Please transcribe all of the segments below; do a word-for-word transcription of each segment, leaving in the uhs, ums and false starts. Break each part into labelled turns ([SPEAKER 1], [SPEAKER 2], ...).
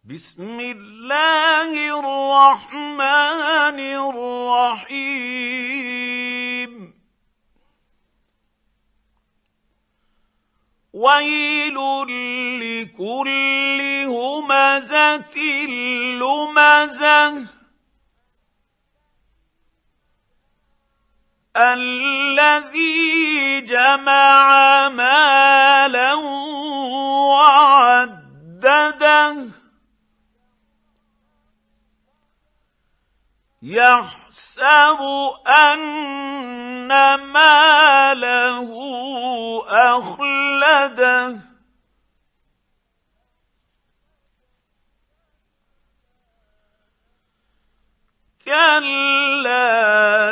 [SPEAKER 1] بسم الله الرحمن الرحيم ويل لكل همزة لمزة الذي جمع مالا وعدده يحسب أن ماله أخلده كلا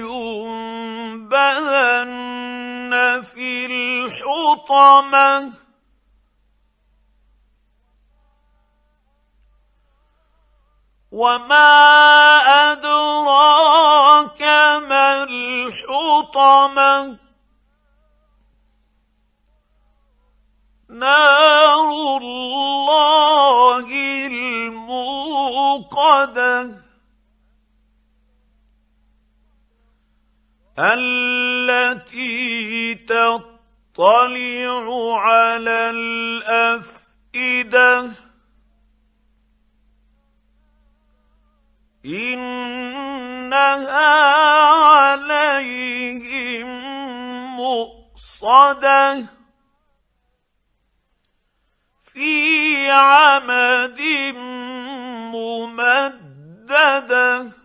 [SPEAKER 1] لينبذن في الحطمة وما أدراك ما الحطمة نار الله الموقدة التي تطلع على الأفئدة إنها عليهم مؤصدة في عمد ممددة